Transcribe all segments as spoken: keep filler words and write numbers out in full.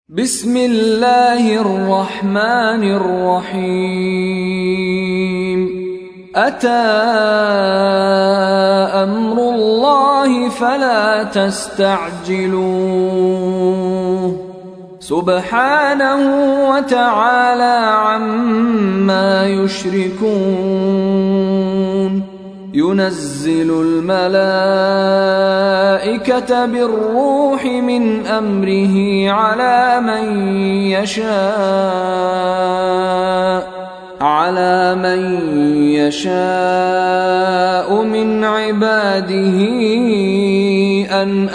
بسم الله الرحمن الرحيم أتى أمر الله فلا تستعجلوه سبحانه وتعالى عما يشركون ينزل الملائكة بالروح من أمره على من يشاء على من يشاء من عباده أن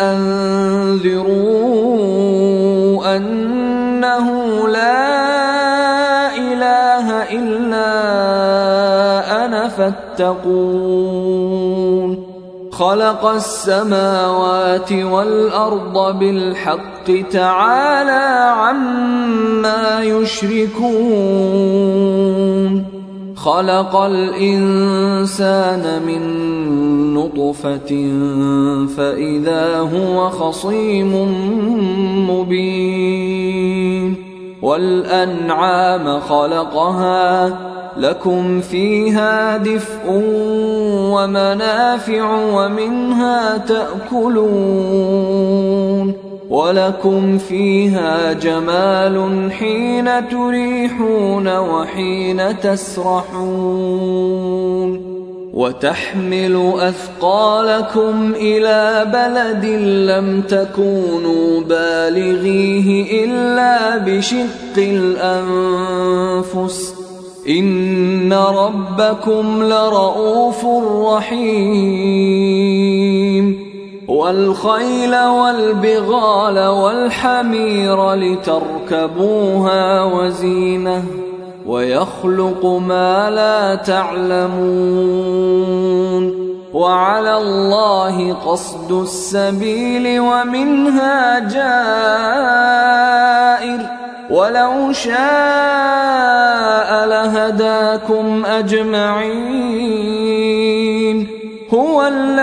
أنذروا أنه لا إله إلا أنا فاتقون خلق السماوات والأرض بالحق تعالى عما يشركون خلق الإنسان من نطفة فإذا هو خصيم مبين والأنعام خلقها لكم فيها دفء ومنافع ومنها تأكلون ولكم فيها جمال حين تريحون وحين تسرحون وتحمل أثقالكم إلى بلد لم تكونوا بالغيه إلا بشق الأنفس إن ربكم لرؤوف رحيم والخيل والبغال والحمير لتركبوها وزينة ويخلق ما لا تعلمون وعلى الله قصد السبيل ومنها جائر ولو شاء لهداكم أجمعين هو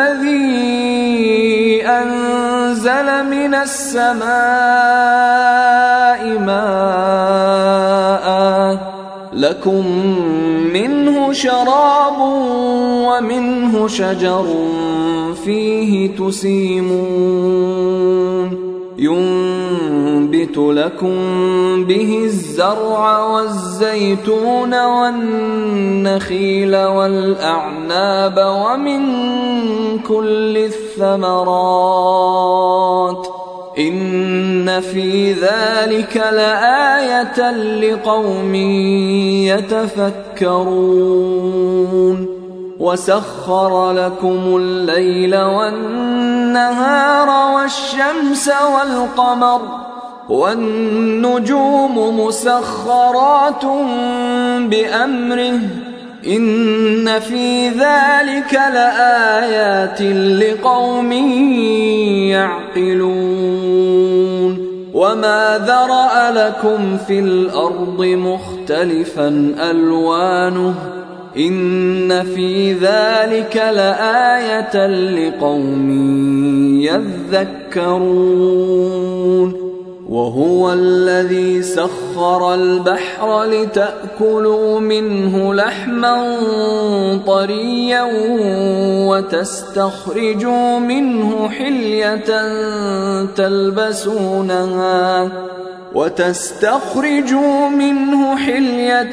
الذي أنزل من السماء ماء لكم منه شراب ومنه شجر فيه تسيمون ينبت لكم به الزرع والزيتون والنخيل والأعناب ومن كل الثمرات إن في ذلك لآية لقوم يتفكرون وسخر لكم الليل والنهار والشمس والقمر والنجوم مسخرات بأمره إن في ذلك لآيات لقوم يعقلون وما ذرأ لكم في الأرض مختلفا ألوانه إن في ذلك لآية لقوم يذكرون وهو الذي سخر البحر لتأكلوا منه لحما طريا وتستخرجوا منه حلية تلبسونها وتستخرجوا منه حلية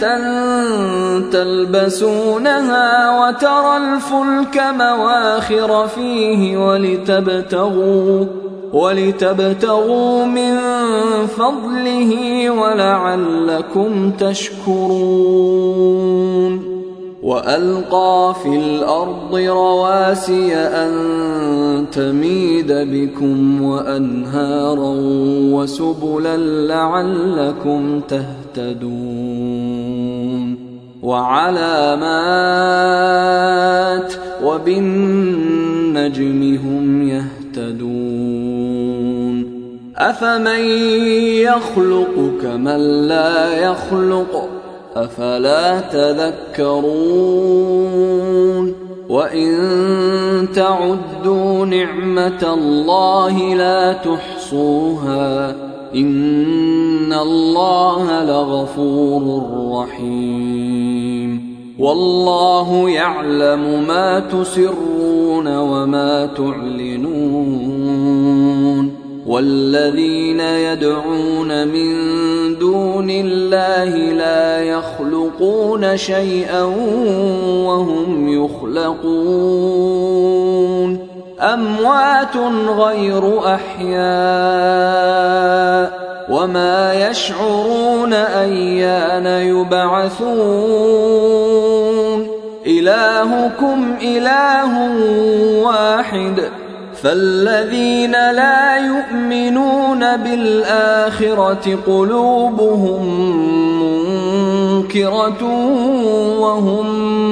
تلبسونها وترى الفلك مواخر فيه ولتبتغوا ولتبتغوا من فضله ولعلكم تشكرون وألقى في الأرض رواسي أن تميد بكم وأنهارا وسبلا لعلكم تهتدون وعلامات وبالنجم هم يهتدون أفمن يخلق كمن لا يخلق أفلا تذكرون وإن تعدوا نعمة الله لا تحصوها إن إن الله لغفور رحيم والله يعلم ما تسرون وما تعلنون والذين يدعون من دون الله لا يخلقون شيئا وهم يخلقون أموات غير أحياء وما يشعرون أيان يبعثون إلهكم إله واحد فالذين لا يؤمنون بالآخرة قلوبهم منكرة وهم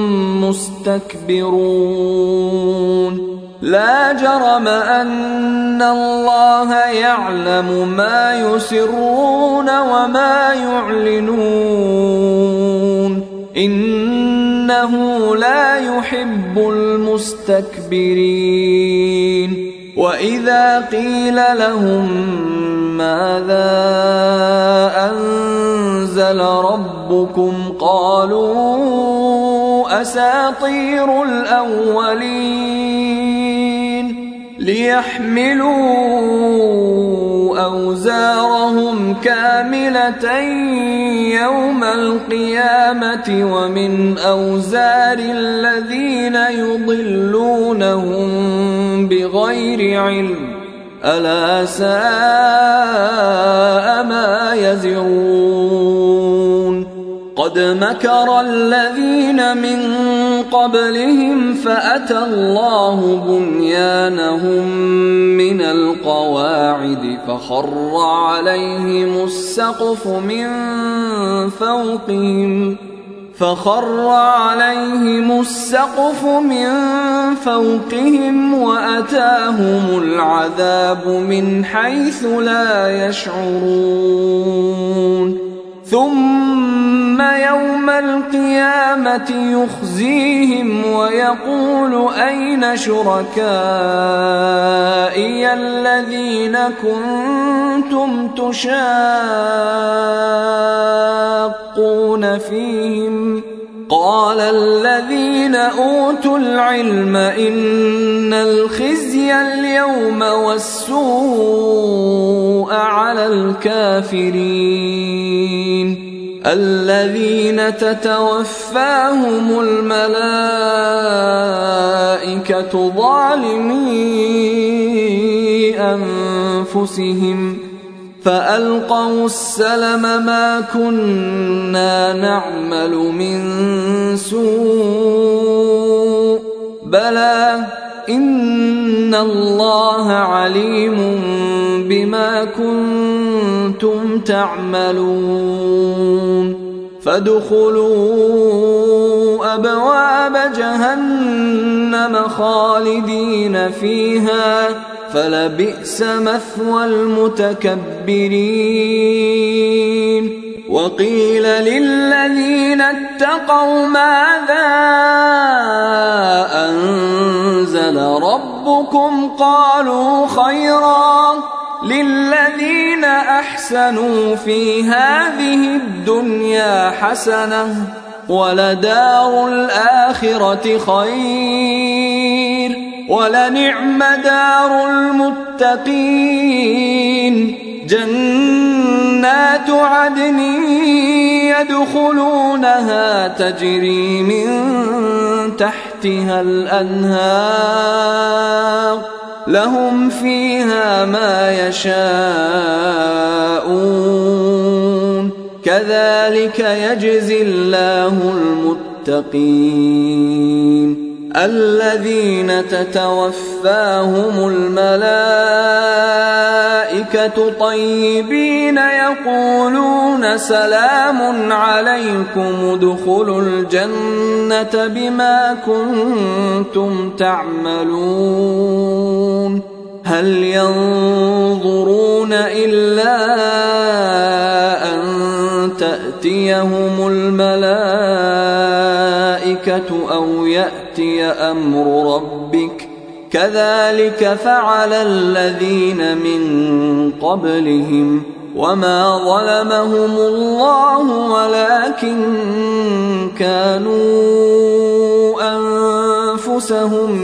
مستكبرون لا جرم أن الله يعلم ما يسرون وما يعلنون إنه لا يحب المستكبرين وإذا قيل لهم ماذا أنزل ربكم قالوا أساطير الأولين ليحملوا أوزارهم كاملة يوم القيامة ومن أوزار الذين يضلونهم بغير علم ألا ساء ما يزرون قد مكر الذين من قبلهم فأتى الله بنيانهم من القواعد فخر عليهم السقف من فوقهم فخر عليهم السقف من فوقهم وأتاهم العذاب من حيث لا يشعرون ثم يوم القيامة يخزيهم ويقول أين شركائي الذين كنتم تشاقون فيهم قال الذين أوتوا العلم إن الخزي اليوم والسوء على الكافرين الذين تتوفاهم الملائكة ظالمي أنفسهم فألقوا السلم ما كنا نعمل من سوء بلى إن الله عليم بما كنتم تعملون فادخلوا أبواب جهنم خالدين فيها فلبئس مثوى المتكبرين وقيل للذين اتقوا ماذا أنزل ربكم قالوا خيرا للذين أحسنوا في هذه الدنيا حسنة ولدار الآخرة خير ولنعم دار المتقين جنات عدن يدخلونها تجري من تحتها الأنهار لهم فيها ما يشاءون كذلك يجزي الله المتقين الذين تتوفاهم الملائكة طيبين يقولون سلام عليكم ادخلوا الجنة بما كنتم تعملون هل ينظرون إلا أن تأتيهم الملائكة أو يأتي أمر ربك كذلك فعل الذين من قبلهم وما ظلمهم الله ولكن كانوا أنفسهم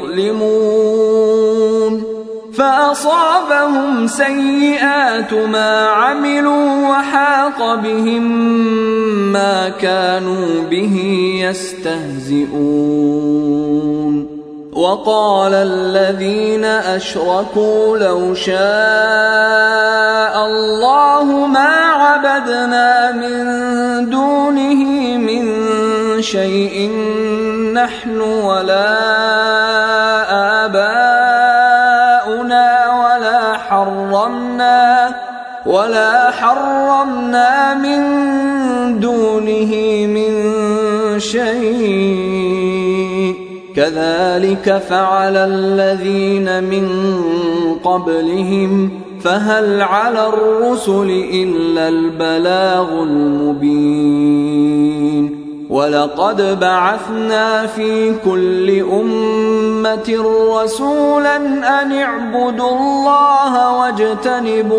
يظلمون فأصابهم سيئات ما عملوا وحاق بهم ما كانوا به يستهزئون وقال الذين أشركوا لو شاء الله ما عبدنا من دونه من شيء نحن ولا آباؤنا ولا حرمنا ولا حرمنا من دونه من شيء كذلك فعل الذين من قبلهم فهل على الرسل إلا البلاغ المبين ولقد بعثنا في كل أمة رسولا أن اعبدوا الله واجتنبوا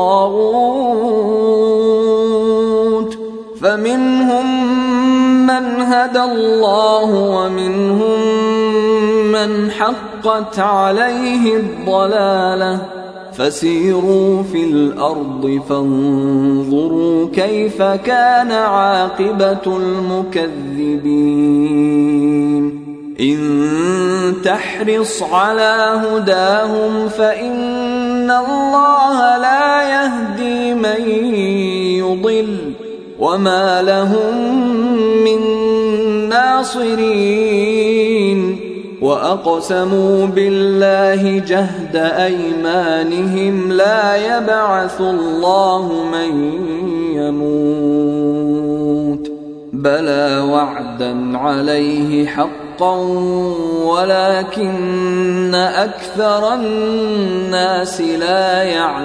الطاغوت فمنهم من هدى الله ومنهم من حقت عليه الضلالة فسيروا في الأرض فانظروا كيف كان عاقبة المكذبين إن تحرص على هداهم فإن الله لا يهدي من يضل وما لهم من ناصرين وأقسموا بالله جهد أيمانهم لا يبعث الله من يموت بلى وعدا عليه حقا ولكن أكثر الناس لا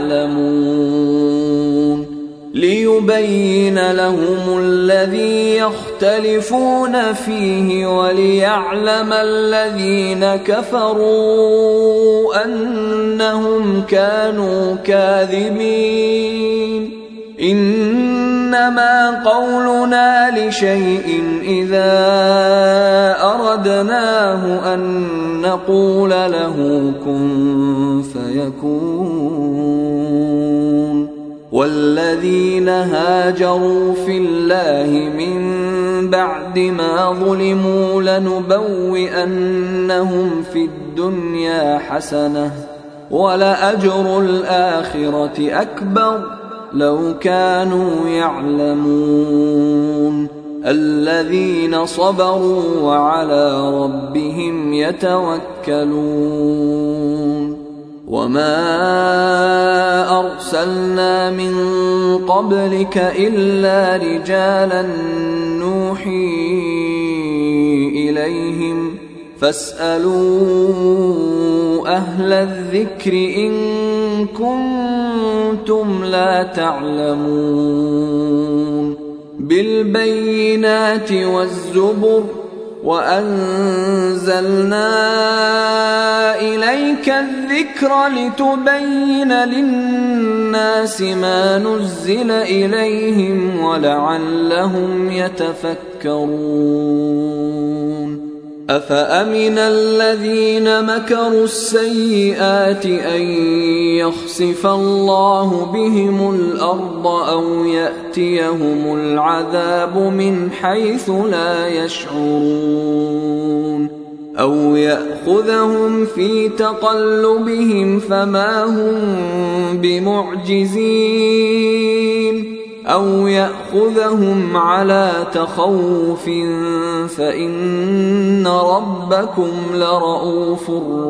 يعلمون ليبين لهم الذي يختلفون فيه وليعلم الذين كفروا أنهم كانوا كاذبين إنما قولنا لشيء إذا أردناه أن نقول له كن فيكون والذين هاجروا في الله من بعد ما ظلموا لنبوئنهم في الدنيا حسنة ولأجر الآخرة أكبر لو كانوا يعلمون الذين صبروا وعلى ربهم يتوكلون وما أرسلنا من قبلك إلا رجالا نوحي إليهم فاسألوا أهل الذكر إن كنتم لا تعلمون بالبينات والزبر وأنزلنا إليك الذكر لتبين للناس ما نزل إليهم ولعلهم يتفكرون أفأمن الذين مكروا السيئات أن يخسف الله بهم الأرض أو يأتيهم العذاب من حيث لا يشعرون أو يأخذهم في تقلبهم فما هم بمعجزين أو يأخذهم على تخوف فإن ربكم لرؤوف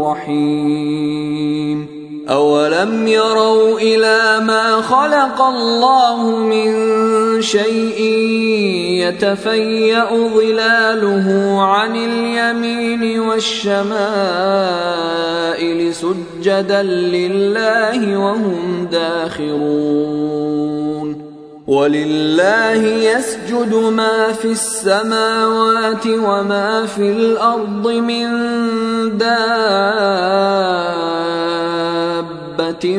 رحيم أولم يروا إلى ما خلق الله من شيء يتفيأ ظلاله عن اليمين والشمائل سجدا لله وهم داخرون ولله يسجد ما في السماوات وما في الأرض من دابة دابة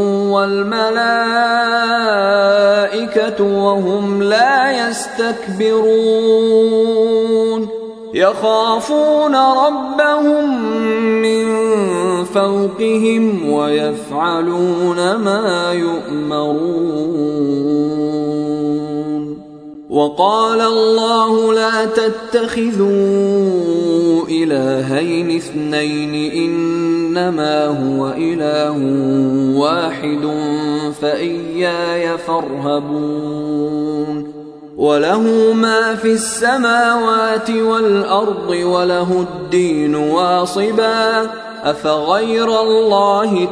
والملائكة وهم لا يستكبرون يخافون ربهم من فوقهم ويفعلون ما يؤمرون. وقال الله لا تتخذوا إلهين اثنين إنما هو إله واحد فإياي فارهبون. وله ما في السماوات والأرض وله الدين واصبا أفغير الله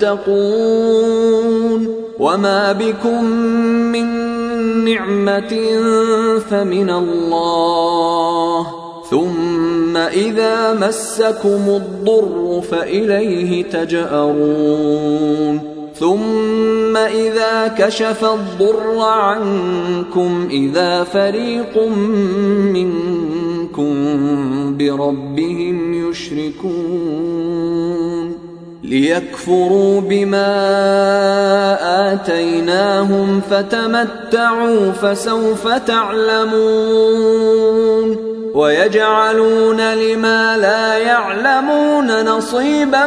تتقون. وما بكم من نعمة فمن الله ثم إذا مسكم الضر فإليه تجأرون. ثم إذا كشف الضر عنكم إذا فريق منكم بربهم يشركون ليكفروا بما آتيناهم فتمتعوا فسوف تعلمون. ويجعلون لما لا يعلمون نصيبا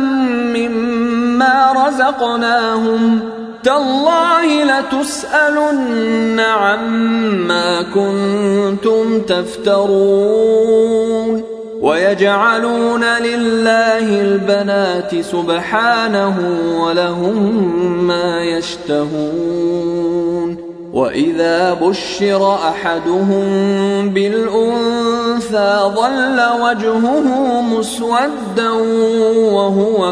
مما رزقناهم تالله لتسألن عما كنتم تفترون. ويجعلون لله البنات سبحانه ولهم ما يشتهون. وإذا بشر أحدهم بالأنثى ظل وجهه مسودا وهو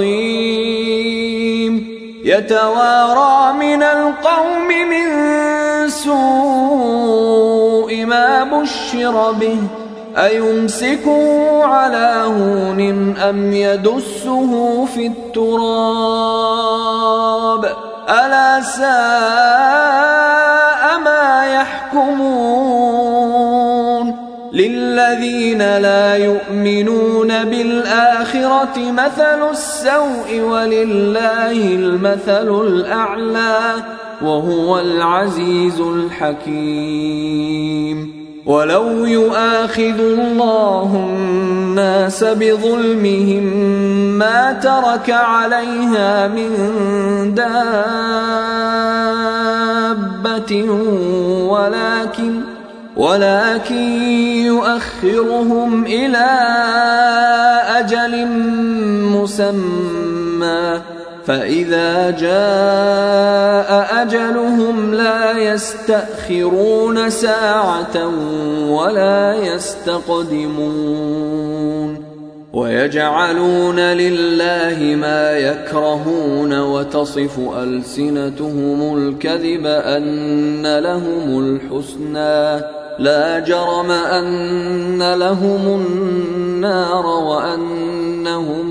كظيم يتوارى من القوم من سوء ما بشر به أيمسكه على هون أم يدسه في التراب ألا ساء ما يحكمون. للذين لا يؤمنون بالآخرة مثل السوء ولله المثل الأعلى وهو العزيز الحكيم. ولو يؤاخذ الله الناس بظلمهم ما ترك عليها من دابة ولكن ولكن يؤخرهم إلى أجل مسمى فإذا جاء أجلهم لا يستأخرون ساعة ولا يستقدمون. ويجعلون لله ما يكرهون وتصف ألسنتهم الكذب أن لهم الحسنى لا جرم أن لهم النار وأنهم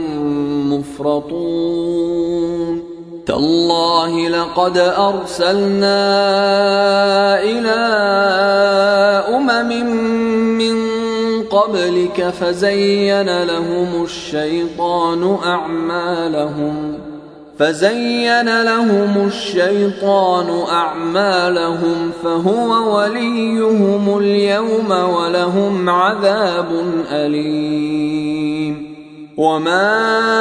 مفرطون. تالله لقد أرسلنا إلى أمم من قبلك فزين لهم الشيطان أعمالهم فزين لهم الشيطان أعمالهم فهو وليهم اليوم ولهم عذاب أليم. وما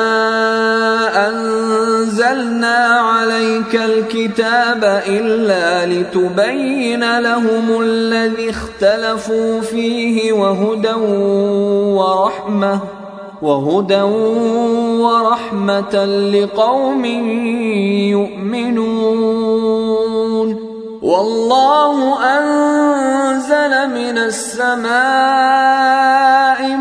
أنزلنا عليك الكتاب إلا لتبين لهم الذي اختلفوا فيه وهدى ورحمة وهدى ورحمة لقوم يؤمنون. والله أنزل من السماء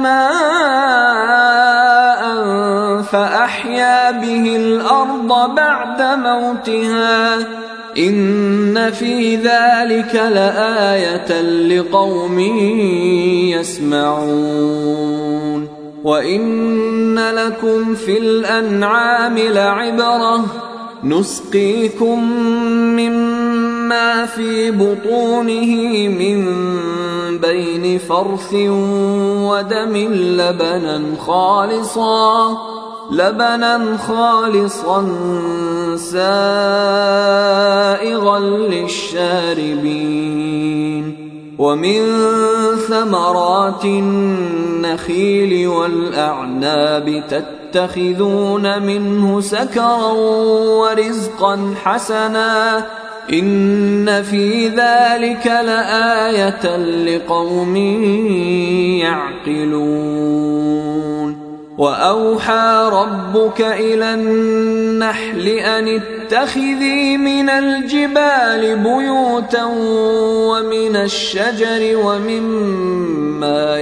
ماء فأحيا به الأرض بعد موتها إن في ذلك لآية لقوم يسمعون. وإن لكم في الأنعام لعبرة نسقيكم مما في بطونه من بين فرث ودم لبنا خالصا لبنا خالصا سائغا للشاربين ومن ثمرات النخيل والأعناب تتخذون منه سكرا ورزقا حسنا إن في ذلك لآية لقوم يعقلون وأوحى ربك إلى النحل أن اتخذي من الجبال بيوتا ومن الشجر ومما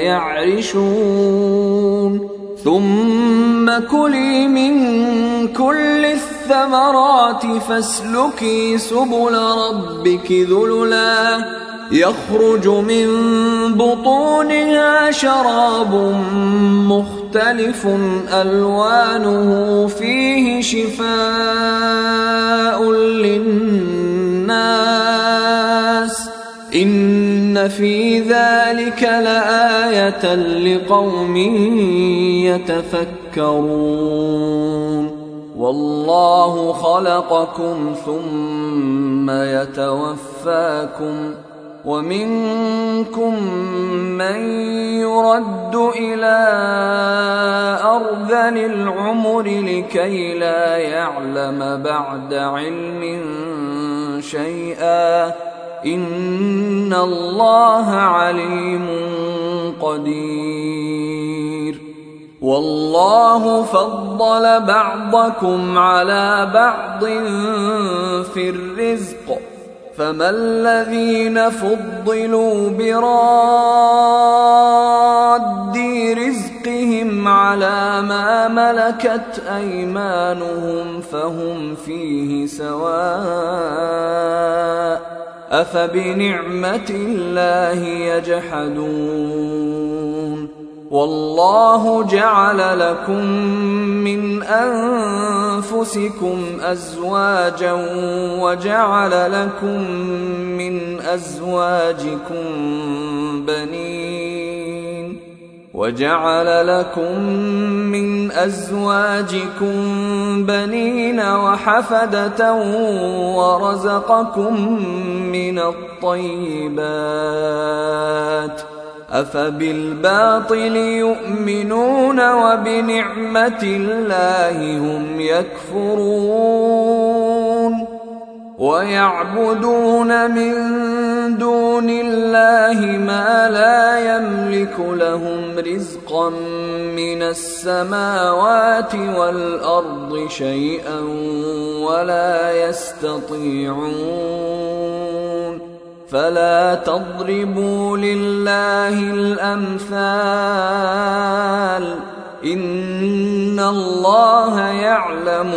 يعرشون ثم كلي من كل الثمرات فاسلكي سبل ربك ذللا يخرج من بطونها شراب مختلف ألوانه فيه شفاء للناس إن في ذلك لآية لقوم يتفكرون والله خلقكم ثم يتوفاكم ومنكم من يرد إلى أرذل العمر لكي لا يعلم بعد علم شيئا إن الله عليم قدير والله فضل بعضكم على بعض في الرزق فما الذين فضلوا براد رزقهم على ما ملكت أيمانهم فهم فيه سواء أفبنعمة الله يجحدون والله جعل لكم من أنفسكم أزواجا وجعل لكم من أزواجكم بنين وجعل لكم من أزواجكم بنين وحفدة ورزقكم من الطيبات أفبالباطل يؤمنون وبنعمة الله هم يكفرون ويعبدون من دون الله ما لا يملك لهم رزقا من السماوات والأرض شيئا ولا يستطيعون فلا تضربوا لله الأمثال إن الله يعلم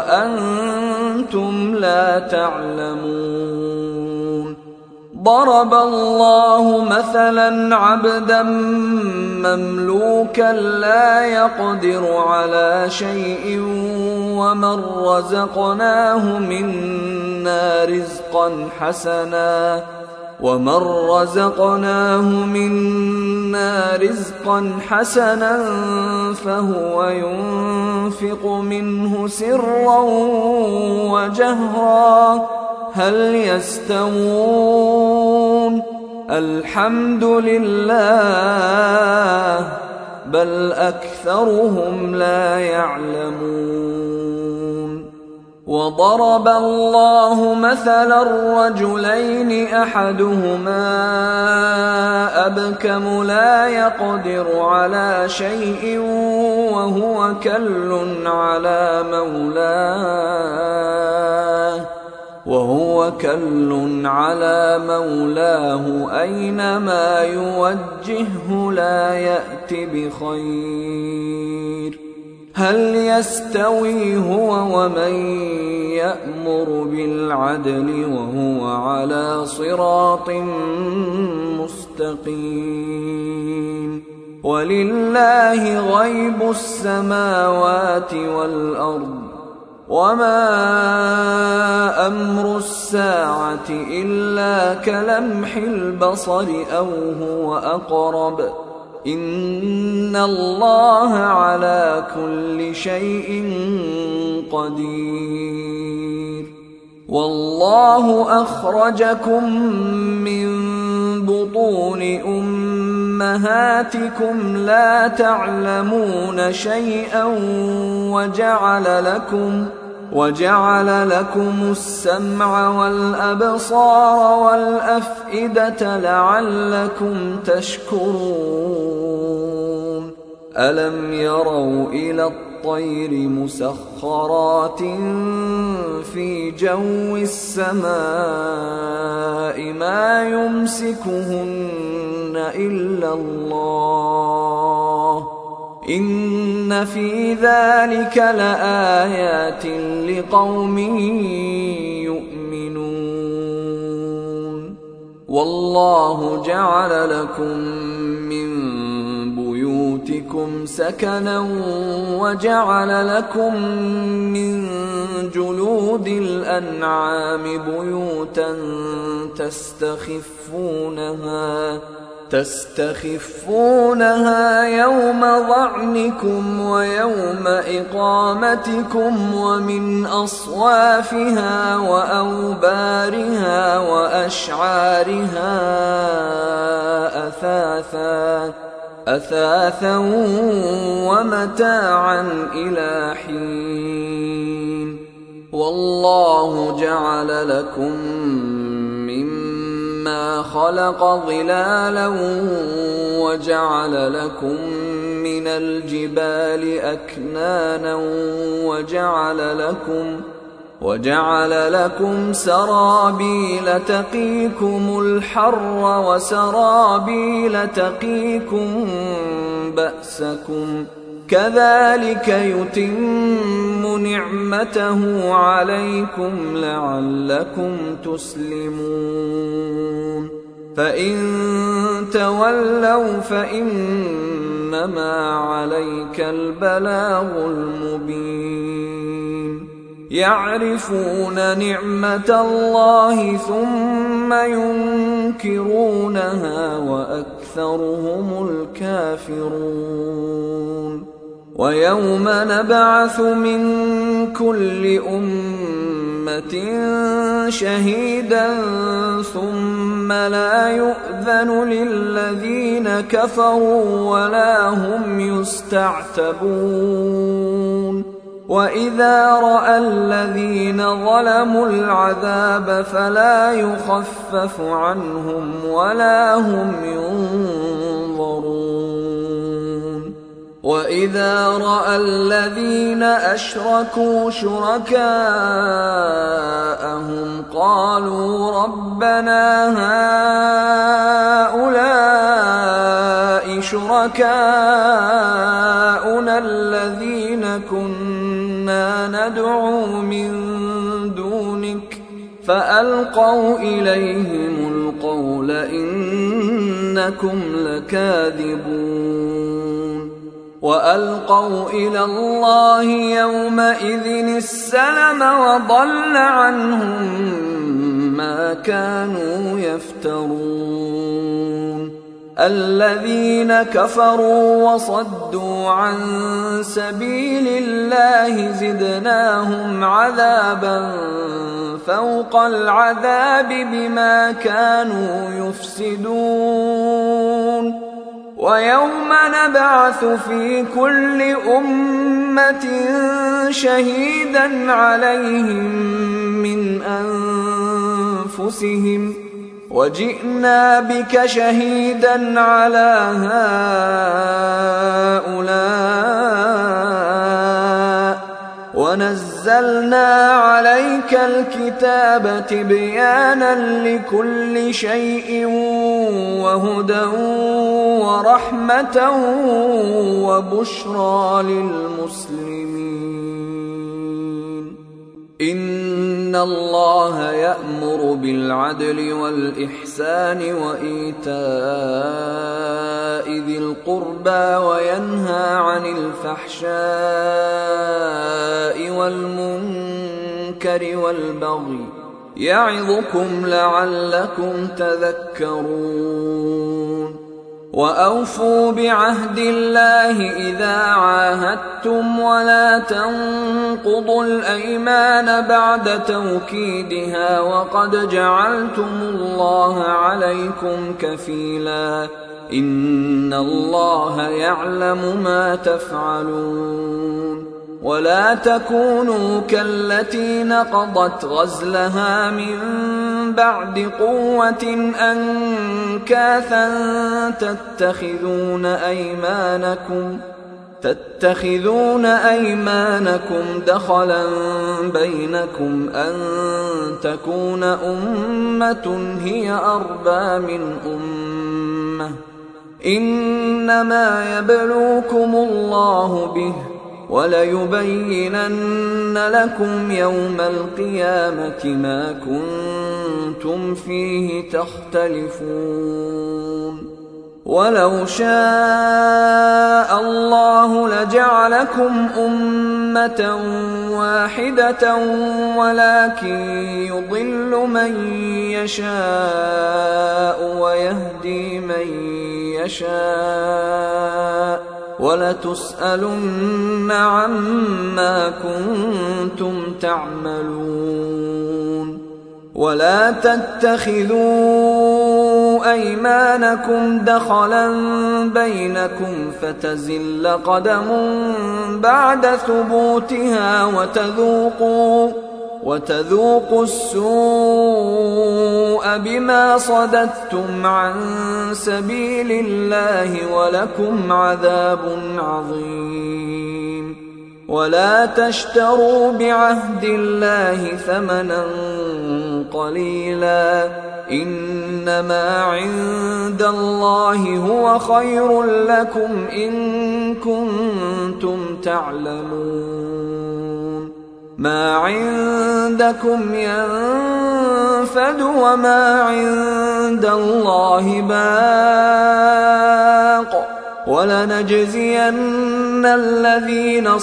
وأنتم لا تعلمون ضرب الله مثلا عبدا مملوكا لا يقدر على شيء ومن رزقناه منا رزقا حسنا ومن رزقناه منا رزقا حسنا فهو ينفق منه سرا وجهرا هل يستوون الحمد لله بل أكثرهم لا يعلمون وضرب الله مثلا رجلين أحدهما أبكم لا يقدر على شيء وهو كل على مولاه وهو كل على مولاه أينما يوجهه لا يأت بخير هل يستوي هو ومن يأمر بالعدل وهو على صراط مستقيم ولله غيب السماوات والأرض وما أمر الساعة إلا كلمح البصر أو هو أقرب إن الله على كل شيء قدير. والله أخرجكم من بطون أمهاتكم لا تعلمون شيئا وجعل لكم وجعل لكم السمع والأبصار والأفئدة لعلكم تشكرون. ألم يروا إلى الطير مسخرات في جو السماء ما يمسكهن إلا الله إن في ذلك لآيات لقوم يؤمنون. والله جعل لكم من بيوتكم سكنا وجعل لكم من جلود الأنعام بيوتا تستخفونها تستخفونها يوم ظعنكم ويوم إقامتكم ومن أصوافها وأوبارها وأشعارها أثاثا أثاثا ومتاعا إلى حين. والله جعل لكم مما خلق ظلالا وجعل لكم من الجبال أكنانا وجعل لكم وجعل لكم سرابيل تقيكم الحر وسرابيل تقيكم بأسكم كذلك يتم نعمته عليكم لعلكم تسلمون. فإن تولوا فإنما عليك البلاغ المبين. يعرفون نعمة الله ثم ينكرونها وأكثرهم الكافرون. ويوم نبعث من كل أمة شهيدا ثم لا يؤذن للذين كفروا ولا هم يستعتبون. وإذا رأى الذين ظلموا العذاب فلا يخفف عنهم ولا هم ينظرون. وإذا رأى الذين أشركوا شركاءهم قالوا ربنا هؤلاء شركاؤنا الذين كنا ندعو من دونك فألقوا إليهم القول إنكم لكاذبون. وألقوا إلى الله يومئذ السلم وضل عنهم ما كانوا يفترون. الذين كفروا وصدوا عن سبيل الله زدناهم عذابا فوق العذاب بما كانوا يفسدون. ويوم نبعث في كل أمة شهيدا عليهم من أنفسهم وجئنا بك شهيدا على هؤلاء ونزلنا عليك الكتاب تبيانا لكل شيء وهدى ورحمة وبشرى للمسلمين. إن الله يأمر بالعدل والإحسان وإيتاء ذي القربى وينهى عن الفحشاء والمنكر والبغي يعظكم لعلكم تذكرون. وأوفوا بعهد الله إذا عاهدتم ولا تنقضوا الأيمان بعد توكيدها وقد جعلتم الله عليكم كفيلا إن الله يعلم ما تفعلون ولا تكونوا كالتي نقضت غزلها من بعد قوة أنكاثا تتخذون أيمانكم تتخذون أيمانكم دخلا بينكم أن تكون أمة هي أربى من أمة إنما يبلوكم الله به وليبينن لكم يوم القيامة ما كنتم فيه تختلفون ولو شاء الله لجعلكم أمة واحدة ولكن يضل من يشاء ويهدي من يشاء ولتسألن عما كنتم تعملون ولا تتخذوا أيمانكم دخلا بينكم فتزل قدم بعد ثبوتها وتذوقوا وتذوقوا السوء بما صددتم عن سبيل الله ولكم عذاب عظيم ولا تشتروا بعهد الله ثمنا قليلا إنما عند الله هو خير لكم إن كنتم تعلمون ما عندكم ينفد وما عند الله باق ولنجزين الذين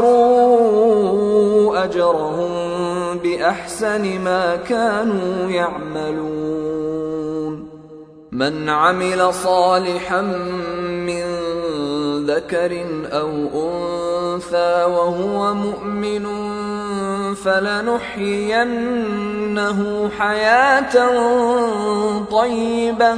صبروا أجرهم بأحسن ما كانوا يعملون من عمل صالحا من ذكر أو أنثى وهو مؤمن فلنحيينه حياة طيبة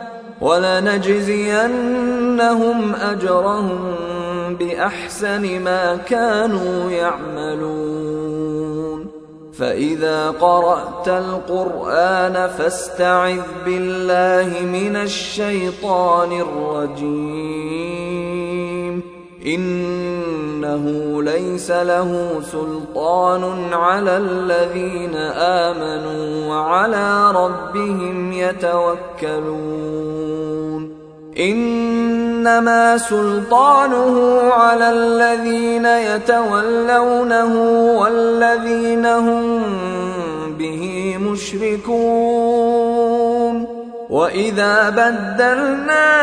ولنجزينهم أجرهم بأحسن ما كانوا يعملون فإذا قرأت القرآن فاستعذ بالله من الشيطان الرجيم إنه ليس له سلطان على الذين آمنوا وعلى ربهم يتوكلون إنما سلطانه على الذين يتولونه والذين هم به مشركون وإذا بدلنا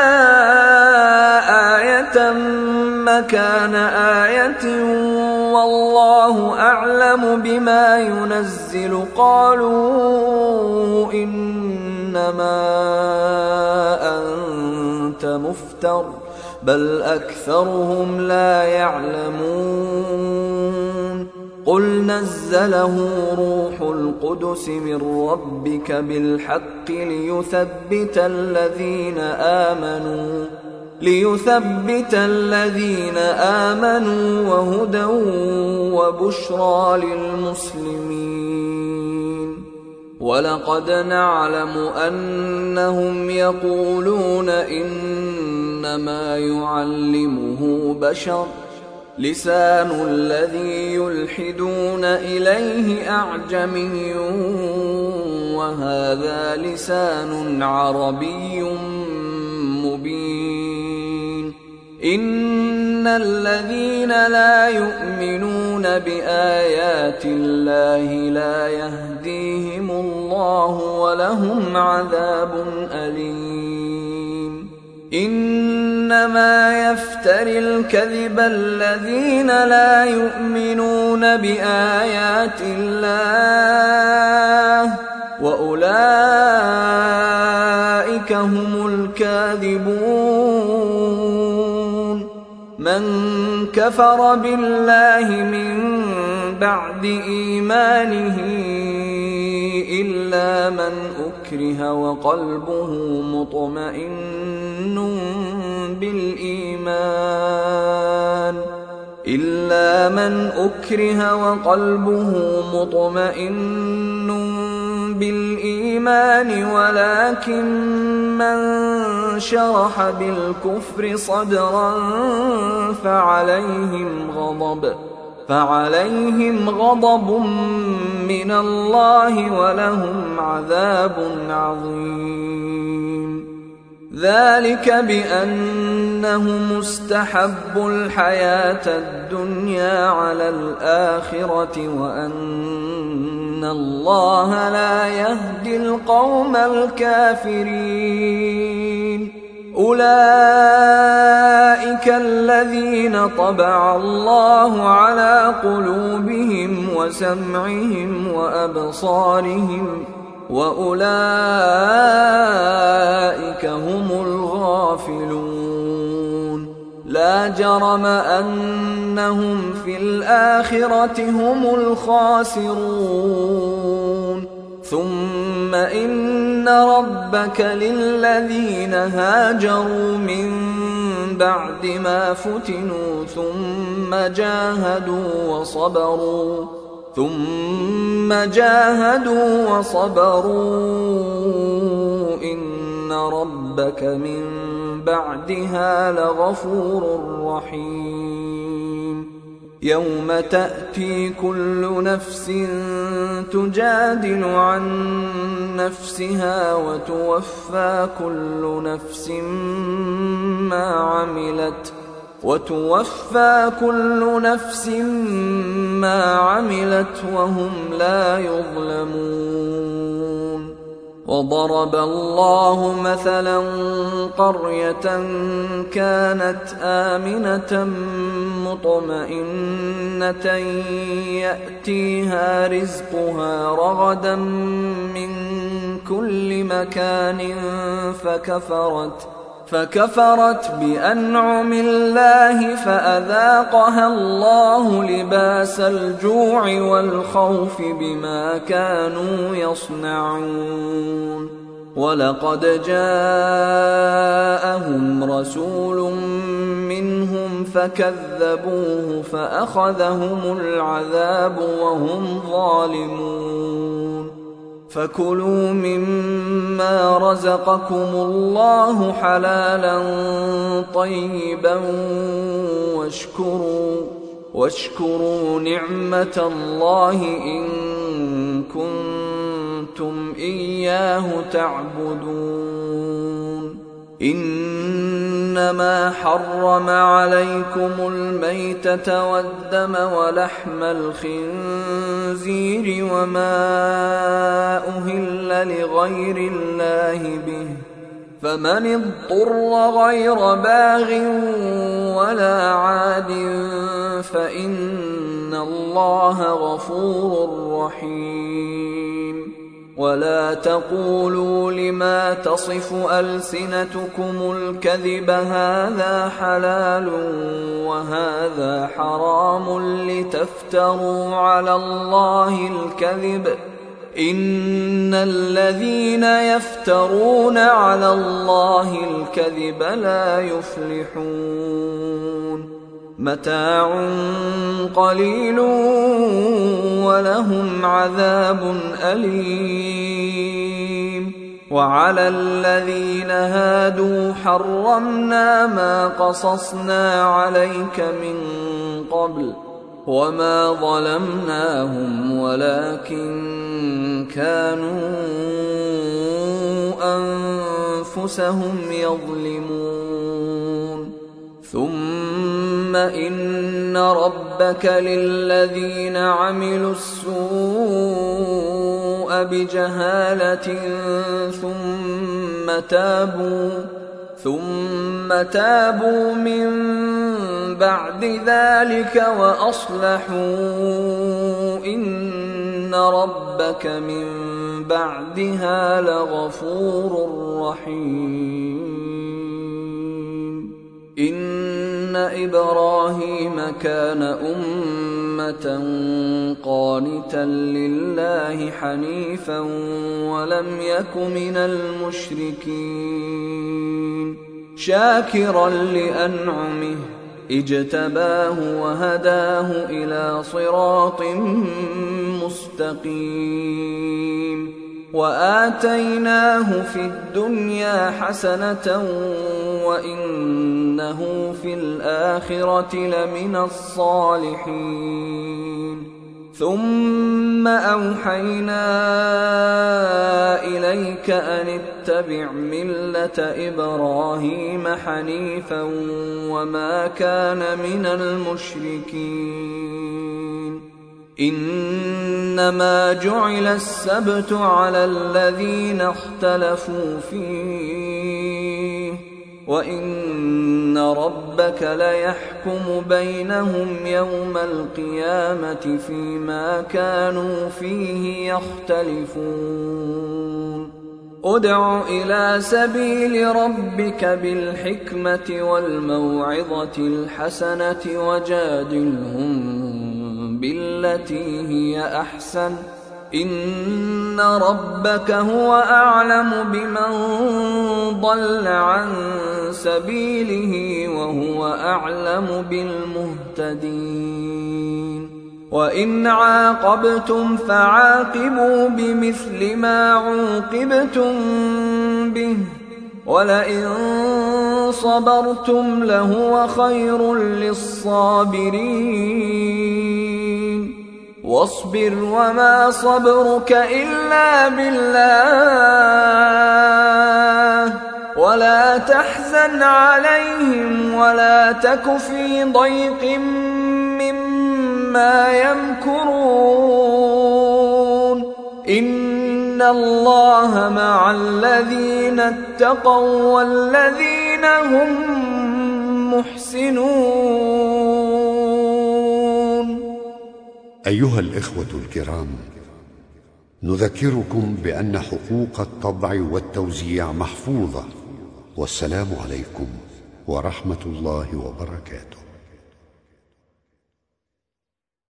آية مكان آية والله أعلم بما ينزل قالوا إنما أنت مفتر بل أكثرهم لا يعلمون قل نزله روح القدس من ربك بالحق ليثبت الذين آمنوا ليثبت الذين آمنوا وهدى وبشرى للمسلمين ولقد نعلم أنهم يقولون إنما يعلمه بشر لسان الذي يلحدون إليه أعجمي وهذا لسان عربي مبين إن الذين لا يؤمنون بآيات الله لا يهديهم الله ولهم عذاب أليم إنما يفتري الكذب الذين لا يؤمنون بآيات الله وأولئك أولئك هم الكاذبون. من كفر بالله من بعد إيمانه إلا من أكره وقلبه مطمئن بالإيمان إلا من أكره وقلبه مطمئن بالإيمان ولكن من شرح بالكفر صدرا فعليهم غضب فعليهم غضب من الله ولهم عذاب عظيم. ذلك بأنهم استحبوا الحياة الدنيا على الآخرة وأن الله لا يهدي القوم الكافرين. أولئك الذين طبع الله على قلوبهم وسمعهم وأبصارهم وأولئك هم الغافلون. لا جرم أنهم في الآخرة هم الخاسرون. ثم إن ربك للذين هاجروا من بعد ما فتنوا ثم جاهدوا وصبروا ثم جاهدوا وصبروا إن ربك من بعدها لغفور رحيم. يوم تأتي كل نفس تجادل عن نفسها وتوفى كل نفس ما عملت وتوفى كل نفس ما عملت وهم لا يظلمون. وضرب الله مثلا قرية كانت آمنة مطمئنة يأتيها رزقها رغدا من كل مكان فكفرت فكفرت بأنعم الله فأذاقها الله لباس الجوع والخوف بما كانوا يصنعون. ولقد جاءهم رسول منهم فكذبوه فأخذهم العذاب وهم ظالمون. فكلوا مما رزقكم الله حلالا طيبا واشكروا واشكروا نعمة الله إن كنتم إياه تعبدون. إنما حرم عليكم الميتة والدم ولحم الخنزير وما أهل لغير الله به فمن اضطر غير باغ ولا عاد فإن الله غفور رحيم. ولا تقولوا لما تصف ألسنتكم الكذب هذا حلال وهذا حرام لتفتروا على الله الكذب إن الذين يفترون على الله الكذب لا يفلحون. متاع قليل ولهم عذاب أليم. وعلى الذين هادوا حرمنا ما قصصنا عليك من قبل وما ظلمناهم ولكن كانوا أنفسهم يظلمون. ثم إن ربك للذين عملوا السوء بجهالة ثم تابوا ثم تابوا من بعد ذلك وأصلحوا إن إن ربك من بعدها لغفور رحيم إن إبراهيم كان أمة قانتا لله حنيفا ولم يك من المشركين شاكرا لأنعمه اجتباه وهداه إلى صراط مستقيم وآتيناه في الدنيا حسنة وإنه في الآخرة لمن الصالحين ثم أوحينا إليك أن اتبع ملة إبراهيم حنيفا وما كان من المشركين إنما جعل السبت على الذين اختلفوا فيه وإن ربك ليحكم بينهم يوم القيامة فيما كانوا فيه يختلفون ادع إلى سبيل ربك بالحكمة والموعظة الحسنة وجادلهم بالتي هي أحسن إن ربك هو أعلم بمن ضل عن سبيله وهو أعلم بالمهتدين وإن عاقبتم فعاقبوا بمثل ما عوقبتم به ولئن صبرتم لهو خير للصابرين واصبر وما صبرك إلا بالله ولا تحزن عليهم ولا تك في ضيق مما يمكرون إن الله مع الذين اتقوا والذين هم محسنون. أيها الإخوة الكرام، نذكركم بأن حقوق الطبع والتوزيع محفوظة، والسلام عليكم ورحمة الله وبركاته.